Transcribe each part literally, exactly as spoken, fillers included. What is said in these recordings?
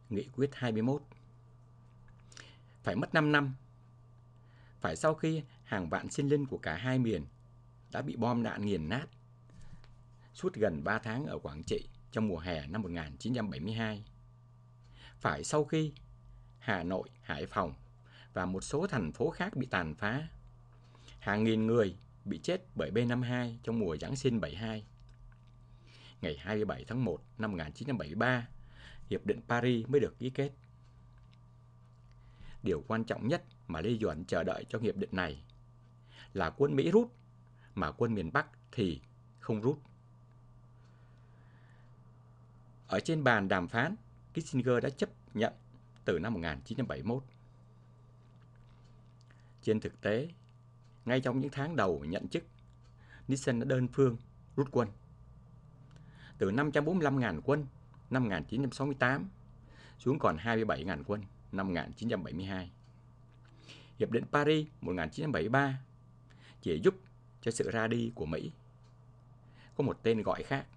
Nghị quyết hai mươi mốt. Phải mất năm năm, phải sau khi hàng vạn sinh linh của cả hai miền đã bị bom đạn nghiền nát suốt gần ba tháng ở Quảng Trị trong mùa hè năm một nghìn chín trăm bảy mươi hai. Phải sau khi Hà Nội, Hải Phòng và một số thành phố khác bị tàn phá, hàng nghìn người bị chết bởi B năm mươi hai trong mùa Giáng sinh bảy mươi hai. Ngày hai mươi bảy tháng một năm một nghìn chín trăm bảy mươi ba, Hiệp định Paris mới được ký kết. Điều quan trọng nhất mà Lê Duẩn chờ đợi trong hiệp định này là quân Mỹ rút, mà quân miền Bắc thì không rút. Ở trên bàn đàm phán, Kissinger đã chấp nhận từ năm một nghìn chín trăm bảy mươi mốt. Trên thực tế, ngay trong những tháng đầu nhận chức, Nixon đã đơn phương rút quân. Từ năm trăm bốn mươi lăm nghìn quân năm một nghìn chín trăm sáu mươi tám xuống còn hai mươi bảy nghìn quân năm một nghìn chín trăm bảy mươi hai. Hiệp định Paris một nghìn chín trăm bảy mươi ba chỉ giúp cho sự ra đi của Mỹ có một tên gọi khác.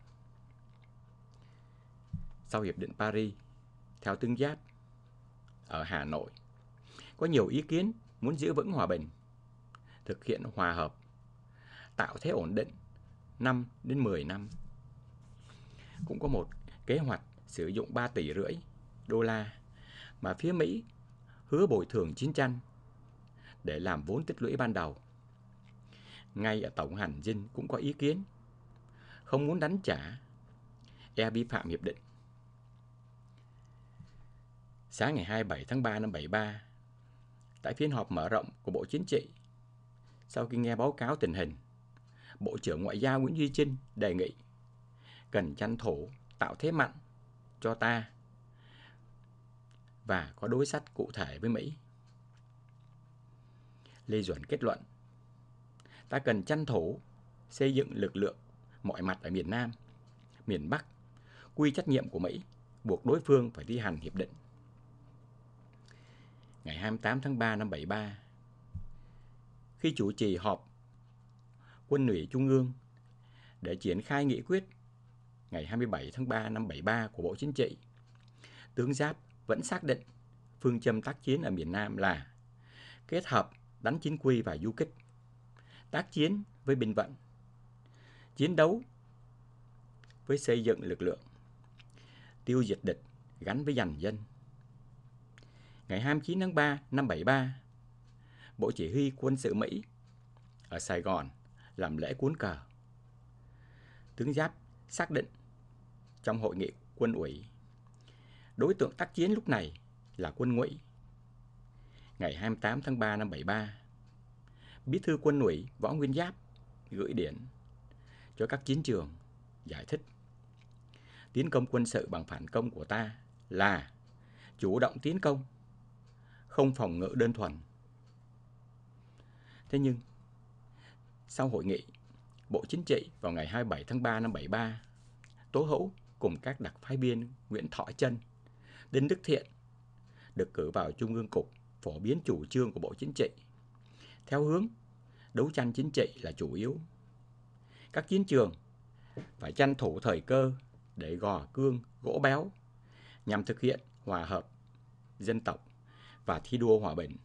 Sau Hiệp định Paris, theo Tướng Giáp, ở Hà Nội có nhiều ý kiến muốn giữ vững hòa bình, thực hiện hòa hợp, tạo thế ổn định năm đến mười năm. Cũng có một kế hoạch sử dụng ba tỷ rưỡi đô la mà phía Mỹ hứa bồi thường chiến tranh để làm vốn tích lũy ban đầu. Ngay ở Tổng hành dinh cũng có ý kiến không muốn đánh trả, e vi phạm hiệp định. Sáng ngày hai mươi bảy tháng ba năm bảy mươi ba, tại phiên họp mở rộng của Bộ Chính trị, sau khi nghe báo cáo tình hình, Bộ trưởng Ngoại giao Nguyễn Duy Trinh đề nghị cần tranh thủ tạo thế mạnh cho ta và có đối sách cụ thể với Mỹ. Lê Duẩn kết luận, ta cần tranh thủ xây dựng lực lượng mọi mặt ở miền Nam, miền Bắc, quy trách nhiệm của Mỹ, buộc đối phương phải thi hành hiệp định. Ngày hai mươi tám tháng ba năm bảy mươi ba, khi chủ trì họp Quân ủy Trung ương để triển khai nghị quyết ngày hai mươi bảy tháng ba năm bảy mươi ba của Bộ Chính trị, Tướng Giáp vẫn xác định phương châm tác chiến ở miền Nam là kết hợp đánh chính quy và du kích, tác chiến với binh vận, chiến đấu với xây dựng lực lượng, tiêu diệt địch gắn với giành dân. Ngày hai mươi chín tháng ba năm bảy mươi ba, Bộ Chỉ huy Quân sự Mỹ ở Sài Gòn làm lễ cuốn cờ. Tướng Giáp xác định trong hội nghị quân ủy, đối tượng tác chiến lúc này là quân Ngụy. Ngày hai mươi tám tháng ba năm bảy mươi ba, Bí thư Quân ủy Võ Nguyên Giáp gửi điện cho các chiến trường giải thích tiến công quân sự bằng phản công của ta là chủ động tiến công, không phòng ngự đơn thuần. Thế nhưng, sau hội nghị Bộ Chính trị vào ngày hai mươi bảy tháng ba năm bảy mươi ba, Tố Hữu cùng các đặc phái viên Nguyễn Thọ Trân, Đinh Đức Thiện được cử vào Trung ương Cục phổ biến chủ trương của Bộ Chính trị theo hướng đấu tranh chính trị là chủ yếu. Các chiến trường phải tranh thủ thời cơ để gò cương, gỗ béo nhằm thực hiện hòa hợp dân tộc và thi đua hòa bình.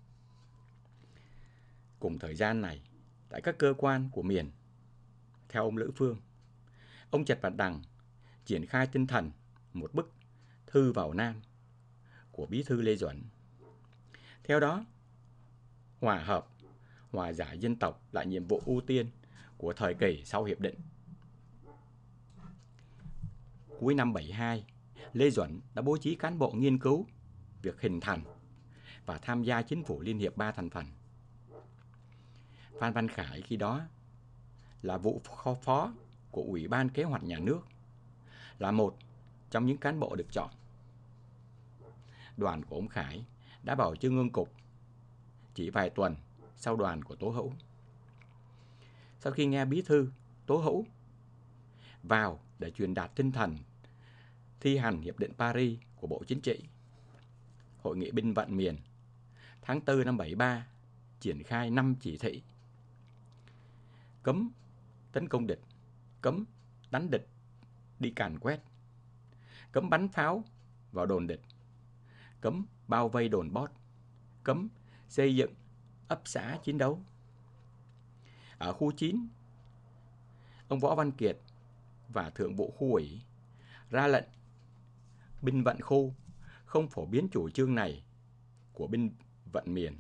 Cùng thời gian này, tại các cơ quan của miền, theo ông Lữ Phương, ông Trần Văn Đằng triển khai tinh thần một bức thư vào Nam của Bí thư Lê Duẩn. Theo đó, hòa hợp, hòa giải dân tộc là nhiệm vụ ưu tiên của thời kỳ sau hiệp định. Cuối năm bảy mươi hai, Lê Duẩn đã bố trí cán bộ nghiên cứu việc hình thành và tham gia chính phủ liên hiệp ba thành phần. Phan Văn Khải khi đó là vụ phó của Ủy ban Kế hoạch Nhà nước, là một trong những cán bộ được chọn. Đoàn của ông Khải đã vào Trung ương Cục chỉ vài tuần sau đoàn của Tố Hữu. Sau khi nghe Bí thư Tố Hữu vào để truyền đạt tinh thần thi hành Hiệp định Paris của Bộ Chính trị, Hội nghị binh vận miền tháng tư năm bảy mươi ba triển khai năm chỉ thị: cấm tấn công địch, cấm đánh địch đi càn quét, cấm bắn pháo vào đồn địch, cấm bao vây đồn Bót, cấm xây dựng ấp xã chiến đấu. Ở khu chín, ông Võ Văn Kiệt và Thượng vụ khu ủy ra lệnh binh vận khu không phổ biến chủ trương này của binh vận miền.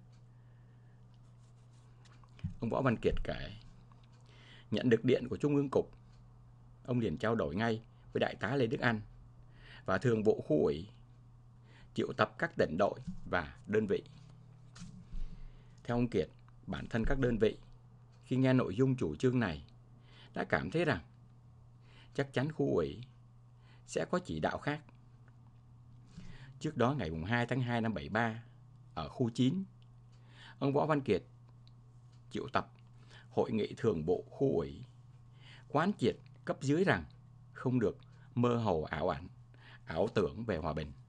Ông Võ Văn Kiệt kể, nhận được điện của Trung ương Cục, ông liền trao đổi ngay với Đại tá Lê Đức Anh và Thường vụ khu ủy triệu tập các tỉnh đội và đơn vị. Theo ông Kiệt, bản thân các đơn vị khi nghe nội dung chủ trương này đã cảm thấy rằng chắc chắn khu ủy sẽ có chỉ đạo khác. Trước đó ngày hai tháng hai năm bảy ba, ở khu chín, ông Võ Văn Kiệt triệu tập hội nghị thường vụ khu ủy, quán triệt cấp dưới rằng không được mơ hồ ảo ảnh, ảo tưởng về hòa bình.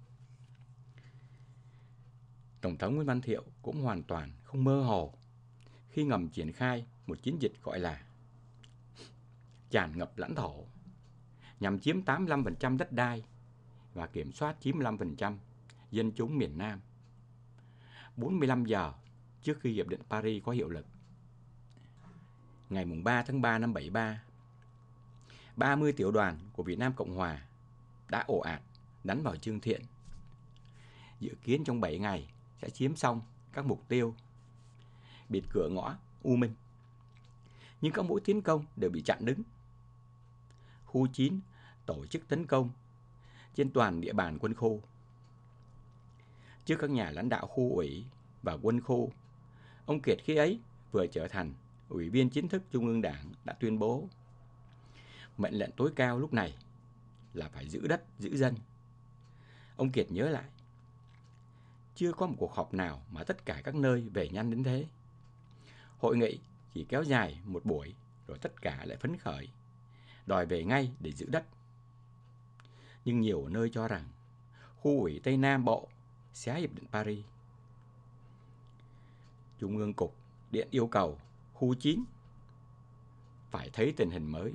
Tổng thống Nguyễn Văn Thiệu cũng hoàn toàn không mơ hồ khi ngầm triển khai một chiến dịch gọi là tràn ngập lãnh thổ, nhằm chiếm tám mươi lăm phần trăm đất đai và kiểm soát chín mươi lăm phần trăm dân chúng miền Nam, bốn mươi lăm giờ trước khi Hiệp định Paris có hiệu lực. Ngày ba tháng ba năm bảy ba, ba mươi tiểu đoàn của Việt Nam Cộng Hòa đã ồ ạt đánh vào Trương Thiện. Dự kiến trong bảy ngày sẽ chiếm xong các mục tiêu, bịt cửa ngõ U Minh. Nhưng các mũi tiến công đều bị chặn đứng. Khu chín tổ chức tấn công trên toàn địa bàn quân khu. Trước các nhà lãnh đạo khu ủy và quân khu, ông Kiệt khi ấy vừa trở thành Ủy viên chính thức Trung ương Đảng đã tuyên bố mệnh lệnh tối cao lúc này là phải giữ đất, giữ dân. Ông Kiệt nhớ lại, chưa có một cuộc họp nào mà tất cả các nơi về nhanh đến thế. Hội nghị chỉ kéo dài một buổi rồi tất cả lại phấn khởi, đòi về ngay để giữ đất. Nhưng nhiều nơi cho rằng khu ủy Tây Nam Bộ xé Hiệp định Paris. Trung ương Cục điện yêu cầu khu chín phải thấy tình hình mới.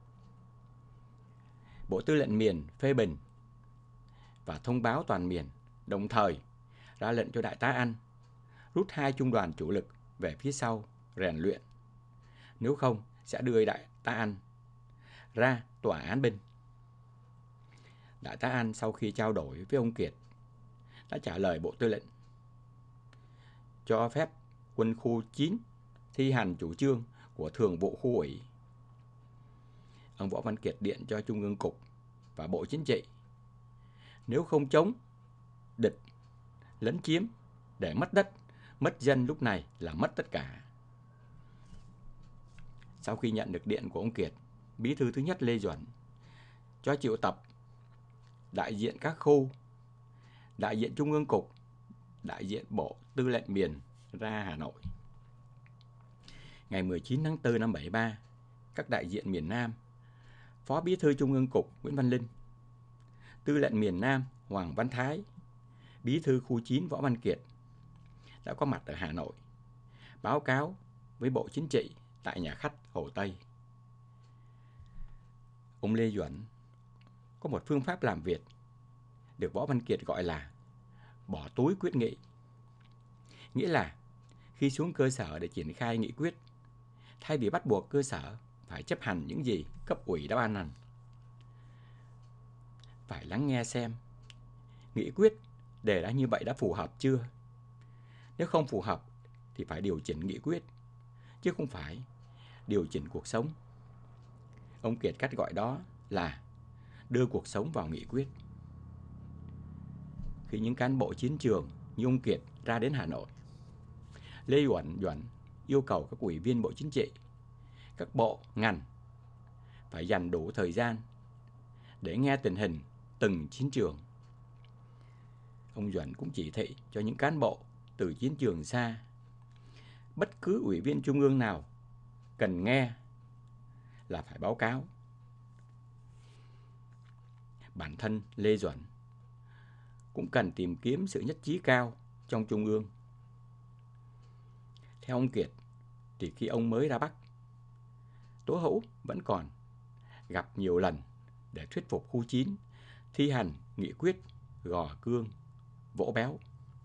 Bộ Tư lệnh miền phê bình và thông báo toàn miền, đồng thời ra lệnh cho Đại tá Anh rút hai trung đoàn chủ lực về phía sau rèn luyện. Nếu không sẽ đưa Đại tá Anh ra tòa án binh. Đại tá Anh sau khi trao đổi với ông Kiệt đã trả lời Bộ Tư lệnh cho phép quân khu chín thi hành chủ trương của Thường vụ khu ủy. Ông Võ Văn Kiệt điện cho Trung ương Cục và Bộ Chính trị, nếu không chống địch lấn chiếm để mất đất, mất dân lúc này là mất tất cả. Sau khi nhận được điện của ông Kiệt, Bí thư thứ nhất Lê Duẩn cho triệu tập đại diện các khu, đại diện Trung ương Cục, đại diện Bộ Tư lệnh miền ra Hà Nội. Ngày mười chín tháng tư năm bảy ba, các đại diện miền Nam, Phó Bí thư Trung ương Cục Nguyễn Văn Linh, Tư lệnh miền Nam Hoàng Văn Thái, Bí thư khu chín Võ Văn Kiệt đã có mặt ở Hà Nội, báo cáo với Bộ Chính trị tại nhà khách Hồ Tây. Ông Lê Duẩn có một phương pháp làm việc được Võ Văn Kiệt gọi là bỏ túi quyết nghị. Nghĩa là khi xuống cơ sở để triển khai nghị quyết, thay vì bắt buộc cơ sở phải chấp hành những gì cấp ủy đã ban hành, phải lắng nghe xem nghị quyết đề ra như vậy đã phù hợp chưa. Nếu không phù hợp thì phải điều chỉnh nghị quyết, chứ không phải điều chỉnh cuộc sống. Ông Kiệt cách gọi đó là đưa cuộc sống vào nghị quyết. Khi những cán bộ chiến trường như ông Kiệt ra đến Hà Nội, Lê Duẩn Duẩn yêu cầu các ủy viên Bộ Chính trị, các bộ, ngành phải dành đủ thời gian để nghe tình hình từng chiến trường. Ông Duẩn cũng chỉ thị cho những cán bộ từ chiến trường xa, bất cứ ủy viên trung ương nào cần nghe là phải báo cáo. Bản thân Lê Duẩn cũng cần tìm kiếm sự nhất trí cao trong trung ương. Theo ông Kiệt, thì khi ông mới ra Bắc, Tố Hữu vẫn còn gặp nhiều lần để thuyết phục khu chín thi hành nghị quyết gò cương, vỗ béo.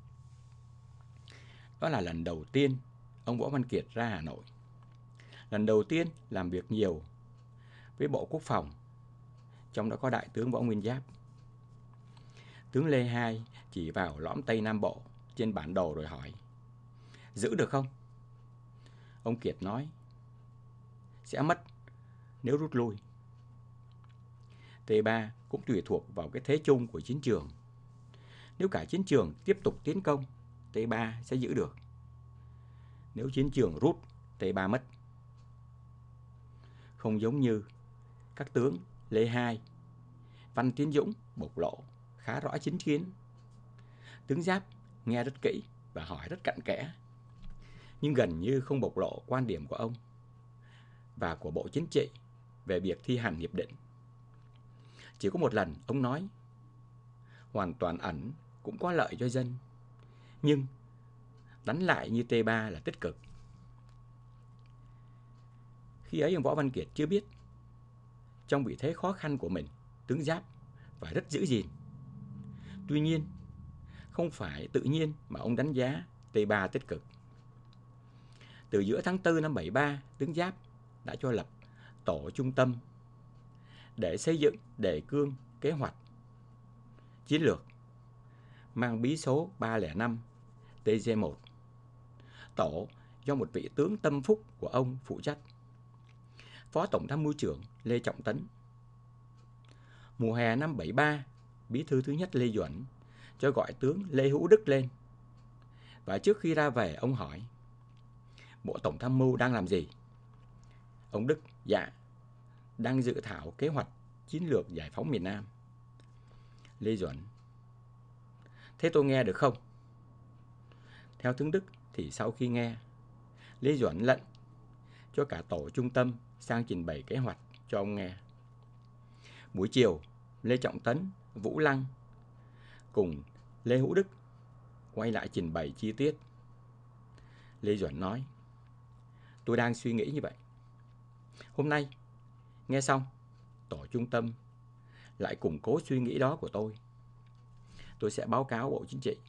Đó là lần đầu tiên ông Võ Văn Kiệt ra Hà Nội. Lần đầu tiên làm việc nhiều với Bộ Quốc phòng, trong đó có Đại tướng Võ Nguyên Giáp. Tướng Lê Hai chỉ vào lõm Tây Nam Bộ trên bản đồ rồi hỏi: giữ được không? Ông Kiệt nói: sẽ mất nếu rút lui. T ba cũng tùy thuộc vào cái thế chung của chiến trường. Nếu cả chiến trường tiếp tục tiến công, T ba sẽ giữ được. Nếu chiến trường rút, T ba mất. Không giống như các tướng Lê Hai, Văn Tiến Dũng bộc lộ khá rõ chính kiến. Tướng Giáp nghe rất kỹ và hỏi rất cặn kẽ, nhưng gần như không bộc lộ quan điểm của ông và của Bộ Chính trị về việc thi hành hiệp định. Chỉ có một lần ông nói: hoàn toàn ẩn cũng có lợi cho dân, nhưng đánh lại như T ba là tích cực. Khi ấy ông Võ Văn Kiệt chưa biết, trong vị thế khó khăn của mình, tướng Giáp phải rất giữ gìn. Tuy nhiên, không phải tự nhiên mà ông đánh giá T ba tích cực. Từ giữa tháng tư năm bảy ba, tướng Giáp đã cho lập tổ trung tâm để xây dựng đề cương kế hoạch chiến lược mang bí số ba không năm T G một. Tổ do một vị tướng tâm phúc của ông phụ trách, Phó Tổng tham mưu trưởng Lê Trọng Tấn. Mùa hè năm bảy ba, bí thư thứ nhất Lê Duẩn cho gọi tướng Lê Hữu Đức lên. Và trước khi ra về, ông hỏi: Bộ Tổng tham mưu đang làm gì? Ông Đức: dạ, đang dự thảo kế hoạch chiến lược giải phóng miền Nam. Lê Duẩn: thế tôi nghe được không? Theo tướng Đức thì sau khi nghe, Lê Duẩn lệnh cho cả tổ trung tâm sang trình bày kế hoạch cho ông nghe. Buổi chiều, Lê Trọng Tấn, Vũ Lăng cùng Lê Hữu Đức quay lại trình bày chi tiết. Lê Duẩn nói: tôi đang suy nghĩ như vậy. Hôm nay, nghe xong, tổ trung tâm lại củng cố suy nghĩ đó của tôi. Tôi sẽ báo cáo Bộ Chính trị.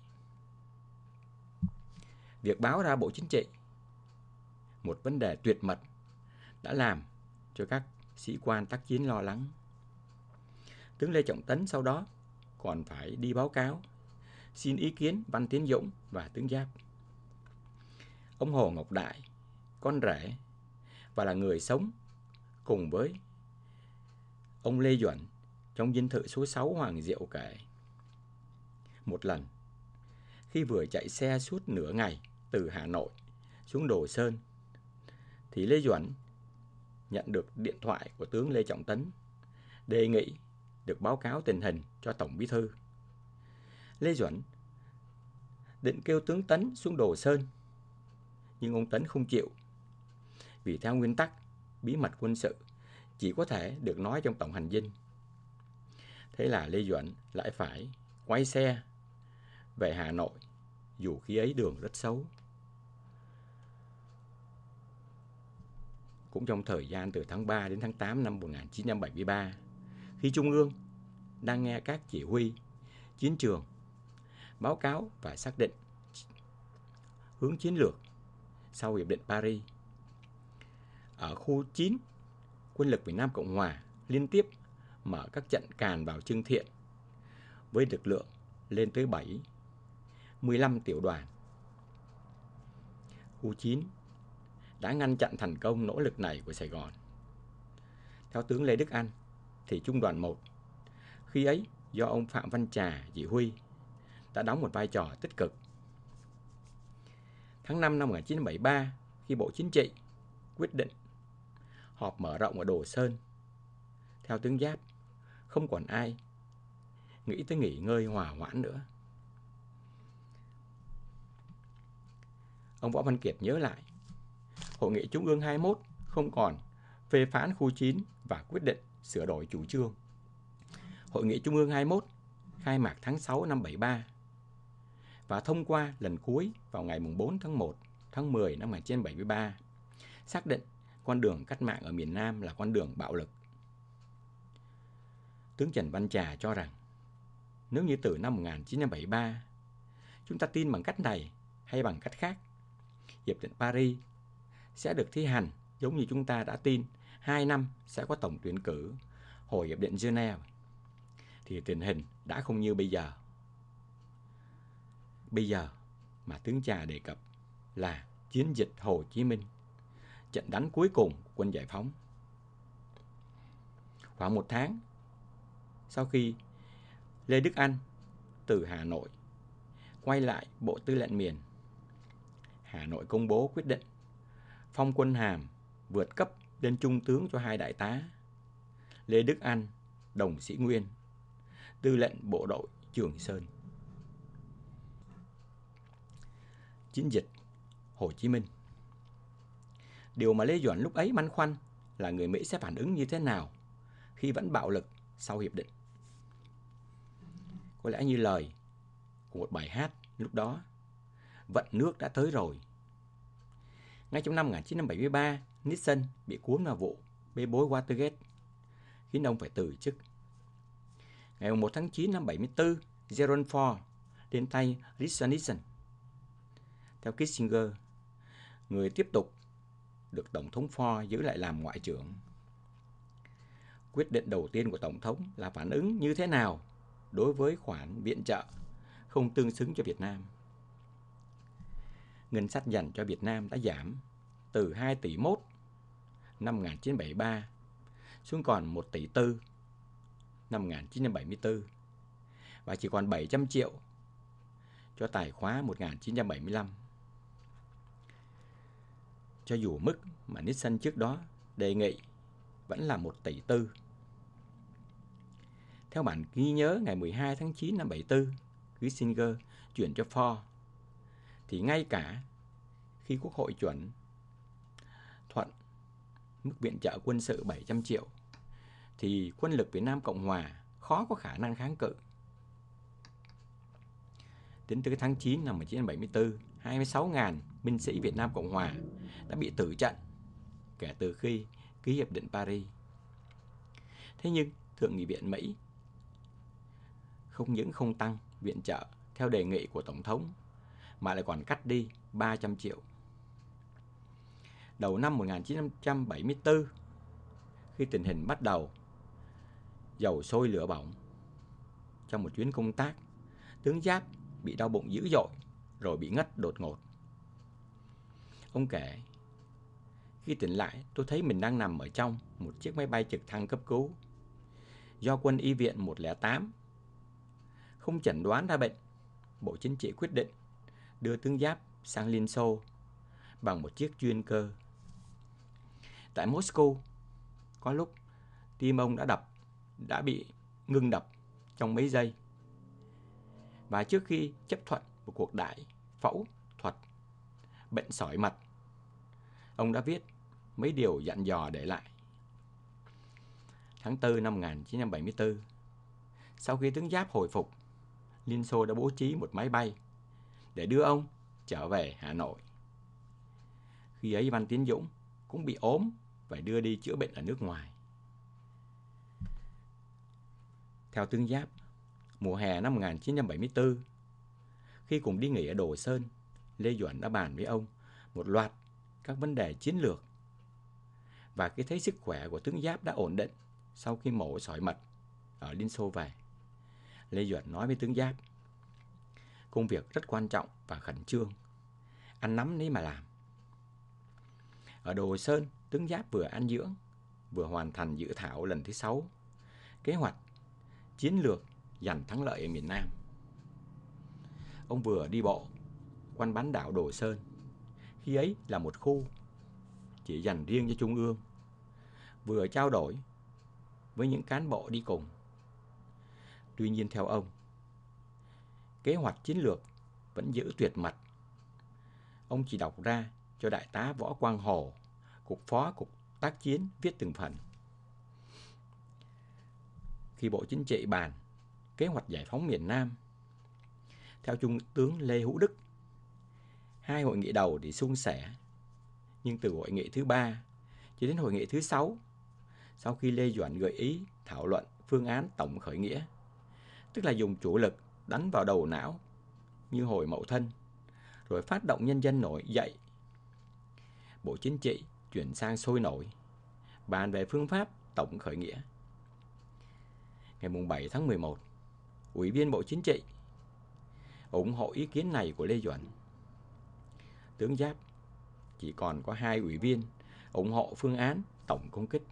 Việc báo ra Bộ Chính trị một vấn đề tuyệt mật đã làm cho các sĩ quan tác chiến lo lắng. Tướng Lê Trọng Tấn sau đó còn phải đi báo cáo, xin ý kiến Văn Tiến Dũng và tướng Giáp. Ông Hồ Ngọc Đại, con rể và là người sống cùng với ông Lê Duẩn trong dinh thự số sáu Hoàng Diệu kể: một lần, khi vừa chạy xe suốt nửa ngày từ Hà Nội xuống Đồ Sơn, thì Lê Duẩn nhận được điện thoại của tướng Lê Trọng Tấn đề nghị được báo cáo tình hình cho Tổng Bí thư. Lê Duẩn định kêu tướng Tấn xuống Đồ Sơn, nhưng ông Tấn không chịu, vì theo nguyên tắc bí mật quân sự chỉ có thể được nói trong tổng hành dinh. Thế là Lê Duẩn lại phải quay xe về Hà Nội, dù khi ấy đường rất xấu. Cũng trong thời gian từ tháng ba đến tháng tám năm một nghìn chín trăm bảy mươi ba, khi Trung ương đang nghe các chỉ huy chiến trường báo cáo và xác định hướng chiến lược sau Hiệp định Paris, ở khu chín, quân lực Việt Nam Cộng Hòa liên tiếp mở các trận càn vào Trương Thiện với lực lượng lên tới bảy mươi lăm tiểu đoàn. Khu chín đã ngăn chặn thành công nỗ lực này của Sài Gòn. Theo tướng Lê Đức Anh thì Trung đoàn một, khi ấy do ông Phạm Văn Trà chỉ huy, đã đóng một vai trò tích cực. Tháng năm năm một nghìn chín trăm bảy mươi ba, khi Bộ Chính trị quyết định họp mở rộng ở Đồ Sơn, theo tướng Giáp, không còn ai nghĩ tới nghỉ ngơi hòa hoãn nữa. Ông Võ Văn Kiệt nhớ lại, Hội nghị Trung ương hai mươi mốt không còn phê phán khu chín và quyết định sửa đổi chủ trương. Hội nghị Trung ương hai mươi mốt khai mạc tháng sáu năm bảy mươi ba và thông qua lần cuối vào ngày bốn tháng một tháng mười năm một nghìn chín trăm bảy mươi ba, xác định con đường cách mạng ở miền Nam là con đường bạo lực. Tướng Trần Văn Trà cho rằng nếu như từ năm một nghìn chín trăm bảy mươi ba, chúng ta tin bằng cách này hay bằng cách khác, Hiệp định Paris sẽ được thi hành giống như chúng ta đã tin hai năm sẽ có tổng tuyển cử hồi Hiệp định Geneva, thì tình hình đã không như bây giờ. Bây giờ mà tướng Trà đề cập là chiến dịch Hồ Chí Minh, trận đánh cuối cùng của quân giải phóng. Khoảng một tháng sau khi Lê Đức Anh từ Hà Nội quay lại Bộ Tư lệnh miền, Hà Nội công bố quyết định phong quân hàm vượt cấp lên trung tướng cho hai đại tá Lê Đức Anh, Đồng Sĩ Nguyên, tư lệnh bộ đội Trường Sơn. Chiến dịch Hồ Chí Minh. Điều mà Lê Duẩn lúc ấy băn khoăn là người Mỹ sẽ phản ứng như thế nào khi vẫn bạo lực sau hiệp định. Có lẽ như lời của một bài hát lúc đó, vận nước đã tới rồi. Ngay trong năm một nghìn chín trăm bảy mươi ba, Nixon bị cuốn vào vụ bê bối Watergate, khiến ông phải từ chức. Ngày một tháng chín năm bảy mươi tư, Gerald Ford đến tay Richard Nixon. Theo Kissinger, người tiếp tục được Tổng thống Ford giữ lại làm ngoại trưởng. Quyết định đầu tiên của Tổng thống là phản ứng như thế nào đối với khoản viện trợ không tương xứng cho Việt Nam. Ngân sách dành cho Việt Nam đã giảm từ hai tỷ mốt năm một nghìn chín trăm bảy mươi ba xuống còn một tỷ tư năm một nghìn chín trăm bảy mươi tư và chỉ còn bảy trăm triệu cho tài khóa một nghìn chín trăm bảy mươi lăm. Cho dù mức mà Nixon trước đó đề nghị vẫn là một tỷ tư. Theo bản ghi nhớ ngày mười hai tháng chín năm bảy mươi tư, Kissinger chuyển cho Ford, thì ngay cả khi Quốc hội chuẩn thuận mức viện trợ quân sự bảy trăm triệu, thì quân lực Việt Nam Cộng Hòa khó có khả năng kháng cự. Đến từ tháng chín năm một nghìn chín trăm bảy mươi tư, hai mươi sáu nghìn binh sĩ Việt Nam Cộng Hòa đã bị tử trận kể từ khi ký Hiệp định Paris. Thế nhưng Thượng nghị viện Mỹ không những không tăng viện trợ theo đề nghị của Tổng thống, mà lại còn cắt đi ba trăm triệu. Đầu năm một nghìn chín trăm bảy mươi tư, khi tình hình bắt đầu dầu sôi lửa bỏng, trong một chuyến công tác, tướng Giáp bị đau bụng dữ dội rồi bị ngất đột ngột. Ông kể, khi tỉnh lại tôi thấy mình đang nằm ở trong một chiếc máy bay trực thăng cấp cứu do quân y viện một không tám. Không chẩn đoán ra bệnh, Bộ Chính trị quyết định đưa tướng Giáp sang Liên Xô bằng một chiếc chuyên cơ. Tại Moscow, có lúc tim ông đã đập, đã bị ngưng đập trong mấy giây. Và trước khi chấp thuận một cuộc đại phẫu thuật bệnh sỏi mật, ông đã viết mấy điều dặn dò để lại. Tháng tư năm một nghìn chín trăm bảy mươi tư, sau khi tướng Giáp hồi phục, Liên Xô đã bố trí một máy bay để đưa ông trở về Hà Nội. Khi ấy Văn Tiến Dũng cũng bị ốm, phải đưa đi chữa bệnh ở nước ngoài. Theo tướng Giáp, mùa hè năm một nghìn chín trăm bảy mươi tư, khi cùng đi nghỉ ở Đồ Sơn, Lê Duẩn đã bàn với ông một loạt các vấn đề chiến lược. Và khi thấy sức khỏe của tướng Giáp đã ổn định sau khi mổ sỏi mật ở Liên Xô về, Lê Duẩn nói với tướng Giáp, công việc rất quan trọng và khẩn trương, ăn nắm lấy mà làm. Ở Đồ Sơn, tướng Giáp vừa ăn dưỡng, vừa hoàn thành dự thảo lần thứ sáu, kế hoạch chiến lược giành thắng lợi ở miền Nam. Ông vừa đi bộ quanh bán đảo Đồ Sơn, khi ấy là một khu chỉ dành riêng cho Trung ương, vừa trao đổi với những cán bộ đi cùng. Tuy nhiên theo ông, kế hoạch chiến lược vẫn giữ tuyệt mật. Ông chỉ đọc ra cho đại tá Võ Quang Hồ, cục phó cục tác chiến viết từng phần. Khi Bộ Chính trị bàn kế hoạch giải phóng miền Nam, theo Trung tướng Lê Hữu Đức, hai hội nghị đầu thì suôn sẻ, nhưng từ hội nghị thứ ba cho đến hội nghị thứ sáu, sau khi Lê Duẩn gợi ý thảo luận phương án tổng khởi nghĩa, tức là dùng chủ lực đánh vào đầu não như hồi Mậu Thân, rồi phát động nhân dân nổi dậy. Bộ Chính trị chuyển sang sôi nổi, bàn về phương pháp tổng khởi nghĩa. Ngày bảy tháng mười một, Ủy viên Bộ Chính trị ủng hộ ý kiến này của Lê Duẩn. Tướng Giáp chỉ còn có hai ủy viên ủng hộ phương án tổng công kích.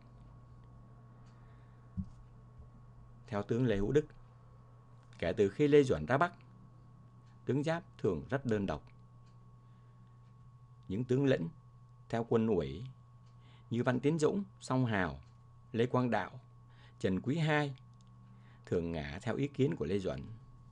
Theo tướng Lê Hữu Đức, kể từ khi Lê Duẩn ra Bắc, tướng Giáp thường rất đơn độc. Những tướng lĩnh theo quân ủy như Văn Tiến Dũng, Song Hào, Lê Quang Đạo, Trần Quý Hai thường ngả theo ý kiến của Lê Duẩn.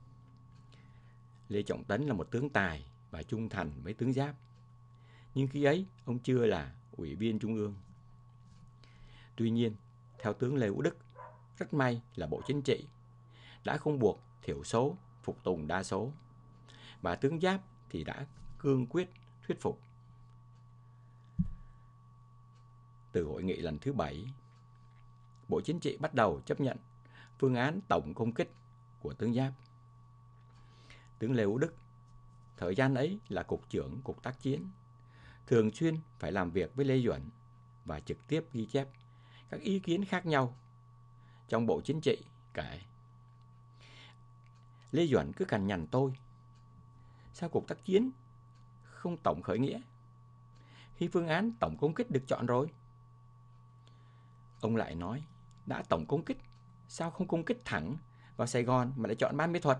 Lê Trọng Tấn là một tướng tài và trung thành với tướng Giáp, nhưng khi ấy ông chưa là ủy viên Trung ương. Tuy nhiên, theo tướng Lê Hữu Đức, rất may là Bộ Chính trị đã không buộc thiểu số phục tùng đa số, và tướng Giáp thì đã cương quyết thuyết phục. Từ hội nghị lần thứ bảy, Bộ Chính trị bắt đầu chấp nhận phương án tổng công kích của tướng Giáp. Tướng Lê Hữu Đức, thời gian ấy là cục trưởng cục tác chiến, thường xuyên phải làm việc với Lê Duẩn và trực tiếp ghi chép các ý kiến khác nhau trong Bộ Chính trị, kể: Lê Duẩn cứ cằn nhằn tôi, sao cục tác chiến không tổng khởi nghĩa khi phương án tổng công kích được chọn rồi? Ông lại nói, đã tổng công kích, sao không công kích thẳng vào Sài Gòn mà lại chọn Ban Mê Thuật?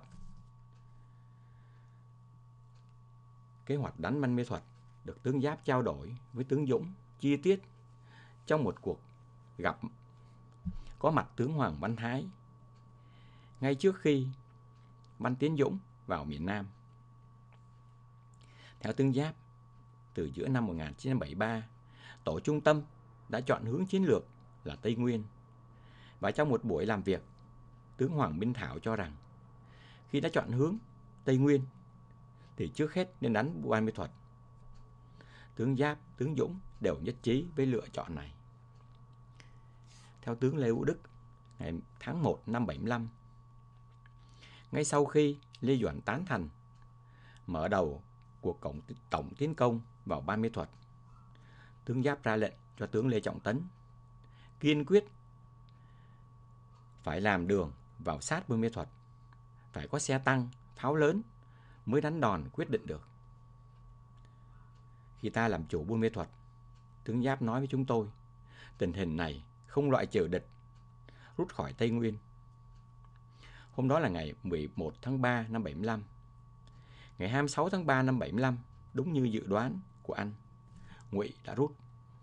Kế hoạch đánh Ban Mê Thuật được tướng Giáp trao đổi với tướng Dũng chi tiết trong một cuộc gặp có mặt tướng Hoàng Văn Thái ngay trước khi Văn Tiến Dũng vào miền Nam. Theo tướng Giáp, từ giữa năm một nghìn chín trăm bảy mươi ba, tổ trung tâm đã chọn hướng chiến lược là Tây Nguyên. Và trong một buổi làm việc, tướng Hoàng Minh Thảo cho rằng khi đã chọn hướng Tây Nguyên thì trước hết nên đánh Ban Mê Thuật. Tướng Giáp, tướng Dũng đều nhất trí với lựa chọn này. Theo tướng Lê Hữu Đức, ngày tháng một năm bảy mươi lăm, ngay sau khi Lê Duẩn tán thành mở đầu cuộc tổng, tổng tiến công vào Ban Mê Thuật, tướng Giáp ra lệnh cho tướng Lê Trọng Tấn kiên quyết phải làm đường vào sát Buôn Mê Thuật, phải có xe tăng, pháo lớn mới đánh đòn quyết định được. Khi ta làm chủ Buôn Mê Thuật, tướng Giáp nói với chúng tôi, tình hình này không loại trừ địch rút khỏi Tây Nguyên. Hôm đó là ngày mười một tháng ba năm bảy mươi lăm. Ngày hai mươi sáu tháng ba năm bảy mươi lăm, đúng như dự đoán của anh, Ngụy đã rút.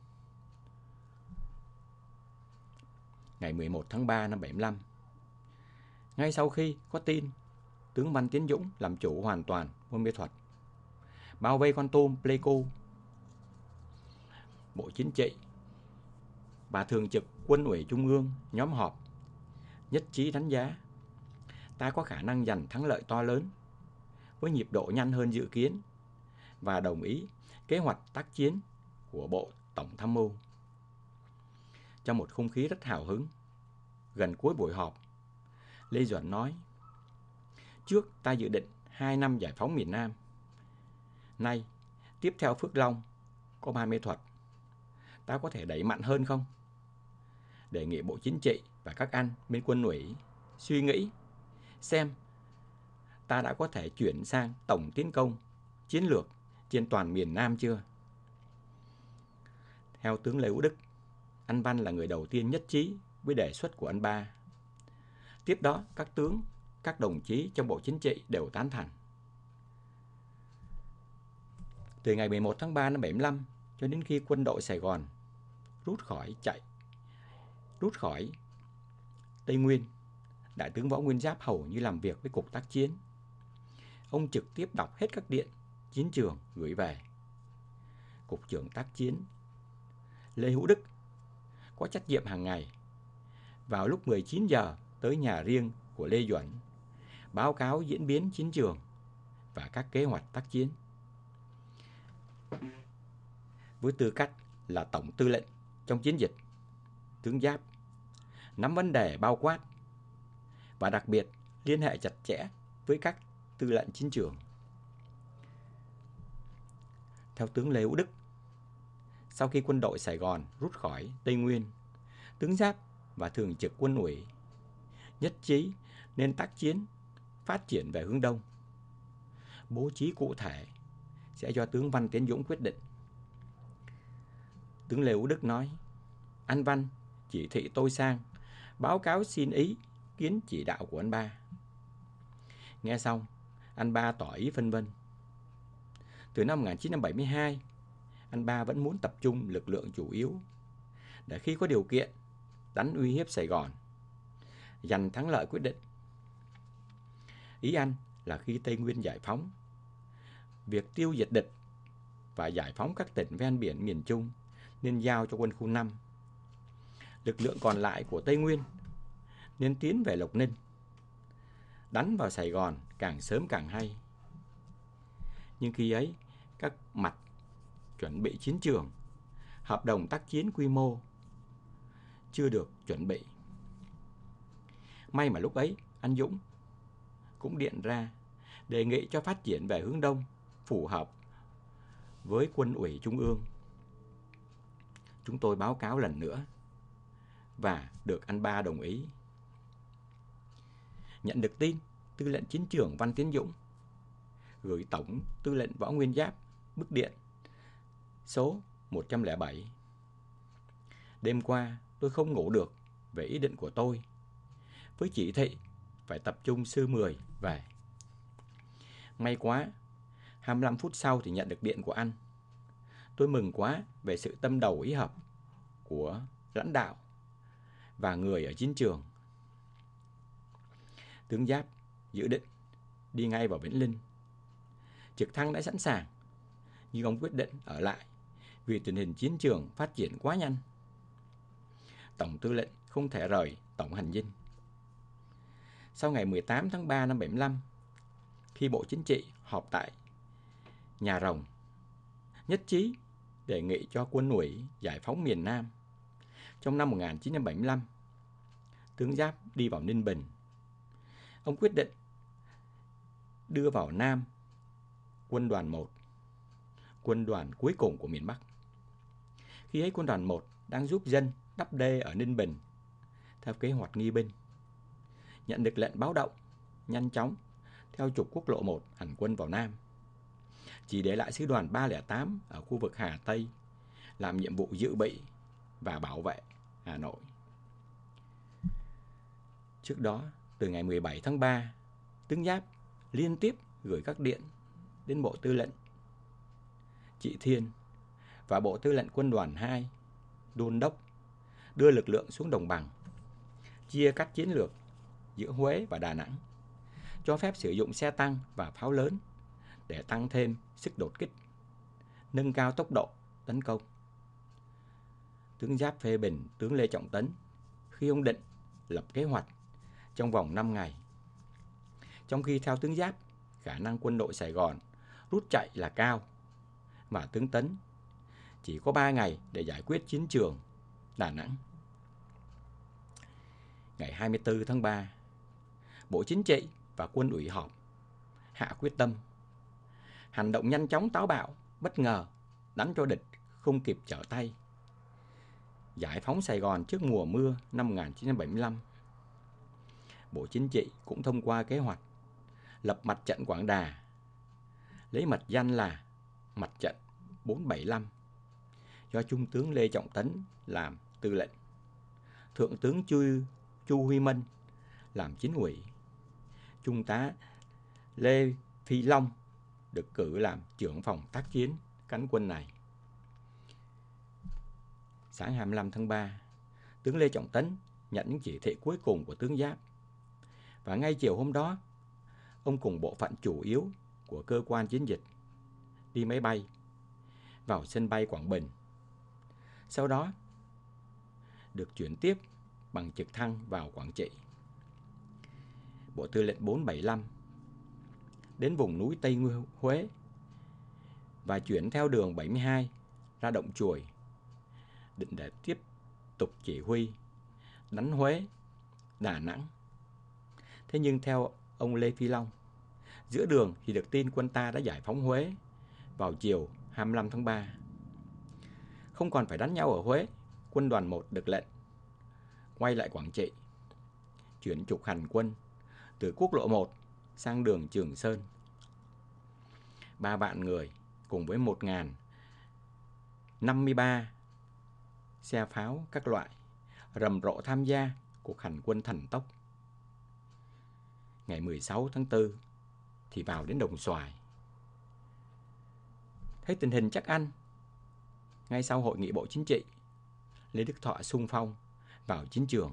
Ngày mười một tháng ba năm bảy mươi lăm, ngay sau khi có tin tướng Văn Tiến Dũng làm chủ hoàn toàn Buôn Mê Thuật, bao vây Kon Tum, Pleiku, Bộ Chính trị và Thường trực Quân ủy Trung ương nhóm họp nhất trí đánh giá ta có khả năng giành thắng lợi to lớn với nhịp độ nhanh hơn dự kiến và đồng ý kế hoạch tác chiến của Bộ Tổng Tham mưu. Trong một không khí rất hào hứng, gần cuối buổi họp, Lê Duẩn nói, trước ta dự định hai năm giải phóng miền Nam. Nay, tiếp theo Phước Long, có Ban Mê Thuật, ta có thể đẩy mạnh hơn không? Đề nghị Bộ Chính trị và các anh bên quân ủy suy nghĩ xem ta đã có thể chuyển sang tổng tiến công chiến lược trên toàn miền Nam chưa? Theo tướng Lê Hữu Đức, anh Văn là người đầu tiên nhất trí với đề xuất của anh Ba. Tiếp đó, các tướng, các đồng chí trong Bộ Chính trị đều tán thành. Từ ngày mười một tháng ba năm bảy mươi lăm cho đến khi quân đội Sài Gòn rút khỏi chạy, rút khỏi Tây Nguyên, Đại tướng Võ Nguyên Giáp hầu như làm việc với Cục Tác chiến. Ông trực tiếp đọc hết các điện chiến trường gửi về. Cục trưởng Tác chiến Lê Hữu Đức có trách nhiệm hàng ngày vào lúc mười chín giờ tới nhà riêng của Lê Duẩn báo cáo diễn biến chiến trường và các kế hoạch tác chiến. Với tư cách là tổng tư lệnh trong chiến dịch, tướng Giáp nắm vấn đề bao quát và đặc biệt liên hệ chặt chẽ với các tư lệnh chiến trường. Theo tướng Lê Hữu Đức, sau khi quân đội Sài Gòn rút khỏi Tây Nguyên, tướng Giáp và thường trực quân ủy nhất trí nên tác chiến phát triển về hướng Đông. Bố trí cụ thể sẽ do tướng Văn Tiến Dũng quyết định. Tướng Lê Hữu Đức nói: anh Văn chỉ thị tôi sang báo cáo xin ý kiến chỉ đạo của anh Ba. Nghe xong, anh Ba tỏ ý phân vân. Từ năm một nghìn chín trăm bảy mươi hai, anh Ba vẫn muốn tập trung lực lượng chủ yếu để khi có điều kiện đánh uy hiếp Sài Gòn, giành thắng lợi quyết định. Ý anh là khi Tây Nguyên giải phóng, việc tiêu diệt địch và giải phóng các tỉnh ven biển miền Trung nên giao cho quân khu năm. Lực lượng còn lại của Tây Nguyên nên tiến về Lộc Ninh, đánh vào Sài Gòn càng sớm càng hay. Nhưng khi ấy, các mặt chuẩn bị chiến trường, hợp đồng tác chiến quy mô chưa được chuẩn bị. May mà lúc ấy, anh Dũng cũng điện ra đề nghị cho phát triển về hướng Đông phù hợp với quân ủy Trung ương. Chúng tôi báo cáo lần nữa và được anh Ba đồng ý. Nhận được tin, tư lệnh chiến trường Văn Tiến Dũng gửi tổng tư lệnh Võ Nguyên Giáp bức điện số một trăm lẻ bảy. Đêm qua tôi không ngủ được về ý định của tôi, với chỉ thị phải tập trung sư mười về. May quá, hai mươi lăm phút sau thì nhận được điện của anh. Tôi mừng quá về sự tâm đầu ý hợp của lãnh đạo và người ở chiến trường. Tướng Giáp dự định đi ngay vào Vĩnh Linh. Trực thăng đã sẵn sàng, nhưng ông quyết định ở lại vì tình hình chiến trường phát triển quá nhanh. Tổng tư lệnh không thể rời tổng hành dinh. Sau ngày mười tám tháng ba năm bảy mươi lăm, khi Bộ Chính trị họp tại Nhà Rồng, nhất trí đề nghị cho quân ủy giải phóng miền Nam. Trong năm một nghìn chín trăm bảy mươi lăm, tướng Giáp đi vào Ninh Bình. Ông quyết định đưa vào Nam quân đoàn một, quân đoàn cuối cùng của miền Bắc. Khi ấy quân đoàn một đang giúp dân đắp đê ở Ninh Bình theo kế hoạch nghi binh. Nhận được lệnh báo động, nhanh chóng theo trục quốc lộ một hành quân vào Nam. Chỉ để lại sư đoàn ba không tám ở khu vực Hà Tây làm nhiệm vụ dự bị và bảo vệ Hà Nội. Trước đó, từ ngày mười bảy tháng ba, tướng Giáp liên tiếp gửi các điện đến Bộ Tư lệnh Trị Thiên và Bộ Tư lệnh Quân đoàn hai đôn đốc đưa lực lượng xuống đồng bằng, chia cắt chiến lược giữa Huế và Đà Nẵng, cho phép sử dụng xe tăng và pháo lớn để tăng thêm sức đột kích, nâng cao tốc độ tấn công. Tướng Giáp phê bình tướng Lê Trọng Tấn khi ông định lập kế hoạch trong vòng năm ngày. Trong khi theo tướng Giáp, khả năng quân đội Sài Gòn rút chạy là cao, mà tướng Tấn chỉ có ba ngày để giải quyết chiến trường Đà Nẵng. Ngày hai mươi tư tháng ba, Bộ Chính trị và quân ủy họp, hạ quyết tâm hành động nhanh chóng táo bạo, bất ngờ, đánh cho địch không kịp trở tay, giải phóng Sài Gòn trước mùa mưa năm một nghìn chín trăm bảy mươi lăm. Bộ Chính trị cũng thông qua kế hoạch lập mặt trận Quảng Đà, lấy mật danh là mặt trận bốn bảy lăm, do Trung tướng Lê Trọng Tấn làm tư lệnh, Thượng tướng Chu, Chu Huy Minh làm chính ủy, Trung tá Lê Phi Long được cử làm trưởng phòng tác chiến cánh quân này. Sáng hai mươi lăm tháng ba, tướng Lê Trọng Tấn nhận những chỉ thị cuối cùng của tướng Giáp. Và ngay chiều hôm đó, ông cùng bộ phận chủ yếu của cơ quan chiến dịch đi máy bay vào sân bay Quảng Bình. Sau đó, được chuyển tiếp bằng trực thăng vào Quảng Trị. Bộ Tư lệnh bốn bảy lăm đến vùng núi Tây Nguyên Huế và chuyển theo đường bảy mươi hai ra Động Chuồi, định để tiếp tục chỉ huy đánh Huế, Đà Nẵng. Thế nhưng theo ông Lê Phi Long, giữa đường thì được tin quân ta đã giải phóng Huế vào chiều hai mươi lăm tháng ba. Không còn phải đánh nhau ở Huế, quân đoàn một được lệnh quay lại Quảng Trị, chuyển trục hành quân từ quốc lộ một sang đường Trường Sơn. Ba vạn người cùng với một nghìn năm mươi ba xe pháo các loại rầm rộ tham gia cuộc hành quân thần tốc. Ngày mười sáu tháng tư thì vào đến Đồng Xoài. Thấy tình hình chắc ăn, ngay sau hội nghị Bộ Chính trị, Lê Đức Thọ xung phong vào chiến trường.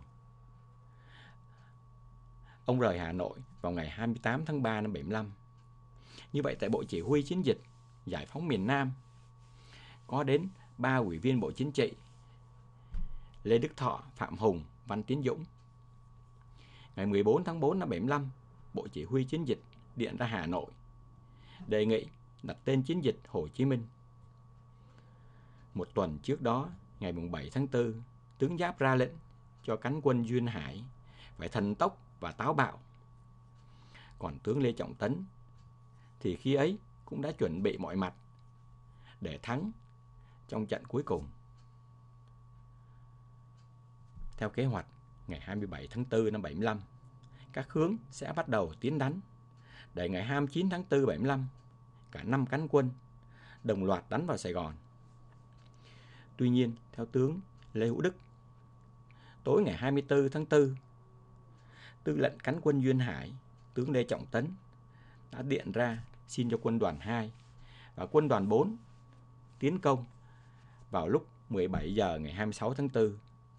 Ông rời Hà Nội vào ngày hai mươi tám tháng ba năm bảy mươi lăm. Như vậy tại Bộ Chỉ huy Chiến dịch Giải phóng miền Nam có đến ba ủy viên Bộ Chính trị: Lê Đức Thọ, Phạm Hùng, Văn Tiến Dũng. Ngày mười bốn tháng tư năm bảy mươi lăm, Bộ Chỉ huy Chiến dịch điện ra Hà Nội đề nghị đặt tên chiến dịch Hồ Chí Minh. Một tuần trước đó, ngày bảy tháng tư, tướng Giáp ra lệnh cho cánh quân Duyên Hải phải thần tốc và táo bạo. Còn tướng Lê Trọng Tấn thì khi ấy cũng đã chuẩn bị mọi mặt để thắng trong trận cuối cùng. Theo kế hoạch, ngày hai mươi bảy tháng tư năm bảy mươi lăm, các hướng sẽ bắt đầu tiến đánh, để ngày hai mươi chín tháng tư bảy mươi lăm, cả năm cánh quân đồng loạt đánh vào Sài Gòn. Tuy nhiên, theo tướng Lê Hữu Đức, tối ngày hai mươi tư tháng tư, tư lệnh cánh quân Duyên Hải, tướng Lê Trọng Tấn đã điện ra xin cho quân đoàn hai và quân đoàn bốn tiến công vào lúc mười bảy giờ ngày hai mươi sáu tháng tư.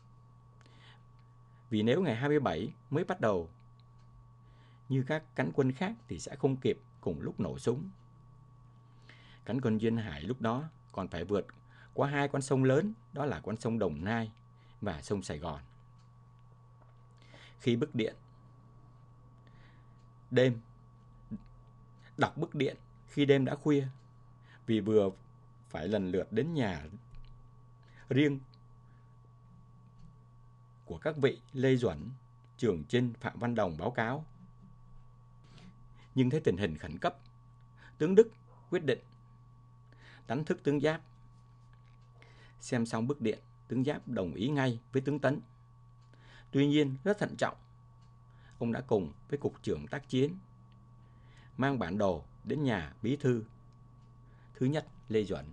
Vì nếu ngày hai mươi bảy mới bắt đầu như các cánh quân khác thì sẽ không kịp cùng lúc nổ súng. Cánh quân Duyên Hải lúc đó còn phải vượt qua hai con sông lớn, đó là con sông Đồng Nai và sông Sài Gòn. Khi bức điện đêm, đọc bức điện khi đêm đã khuya, vì vừa phải lần lượt đến nhà riêng của các vị Lê Duẩn, Trường Chinh, Phạm Văn Đồng báo cáo. Nhưng thấy tình hình khẩn cấp, tướng Đức quyết định đánh thức tướng Giáp. Xem xong bức điện, tướng Giáp đồng ý ngay với tướng Tấn. Tuy nhiên rất thận trọng, ông đã cùng với cục trưởng tác chiến mang bản đồ đến nhà bí thư thứ nhất Lê Duẩn.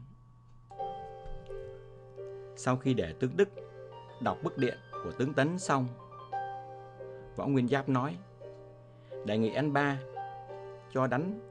Sau khi để tướng Đức đọc bức điện của tướng Tấn xong, Võ Nguyên Giáp nói đề nghị anh Ba cho đánh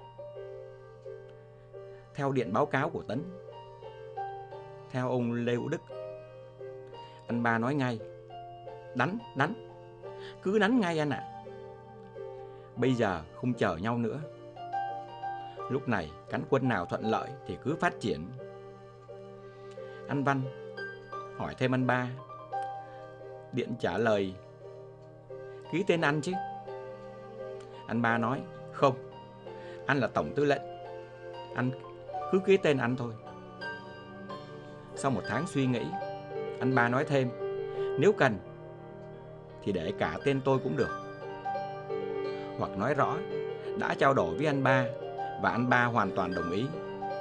theo điện báo cáo của Tấn. Theo ông Lê Hữu Đức, anh Ba nói ngay: đánh, đánh, cứ đánh ngay anh ạ. À. Bây giờ không chờ nhau nữa. Lúc này cánh quân nào thuận lợi thì cứ phát triển. Anh Văn hỏi thêm anh Ba, điện trả lời ký tên anh chứ. Anh Ba nói không, anh là tổng tư lệnh, anh cứ ký tên anh thôi. Sau một tháng suy nghĩ, anh Ba nói thêm, nếu cần thì để cả tên tôi cũng được. Hoặc nói rõ đã trao đổi với anh Ba và anh Ba hoàn toàn đồng ý.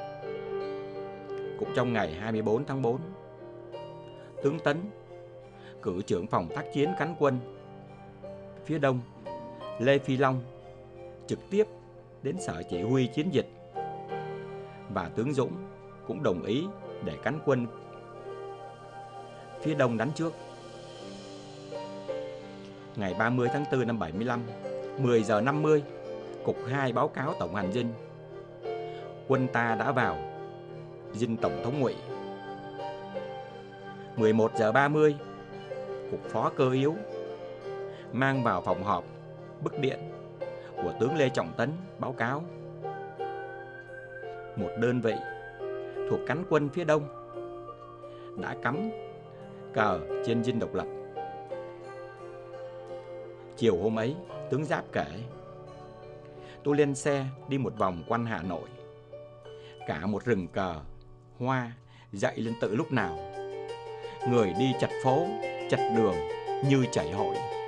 Cũng trong ngày hai mươi tư tháng tư, tướng Tấn cử trưởng phòng tác chiến cánh quân phía Đông Lê Phi Long trực tiếp đến sở chỉ huy chiến dịch, và tướng Dũng cũng đồng ý để cánh quân phía Đông đánh trước. Ngày ba mươi tháng tư năm bảy mươi lăm, mười giờ năm mươi, Cục hai báo cáo Tổng hành dinh. Quân ta đã vào dinh Tổng thống Ngụy. mười một giờ ba mươi, Cục phó cơ yếu mang vào phòng họp bức điện của tướng Lê Trọng Tấn báo cáo. Một đơn vị thuộc cánh quân phía Đông đã cắm cờ trên dinh Độc Lập. Chiều hôm ấy, tướng Giáp kể, tôi lên xe đi một vòng quanh Hà Nội. Cả một rừng cờ, hoa dậy lên tự lúc nào. Người đi chật phố, chật đường như chảy hội.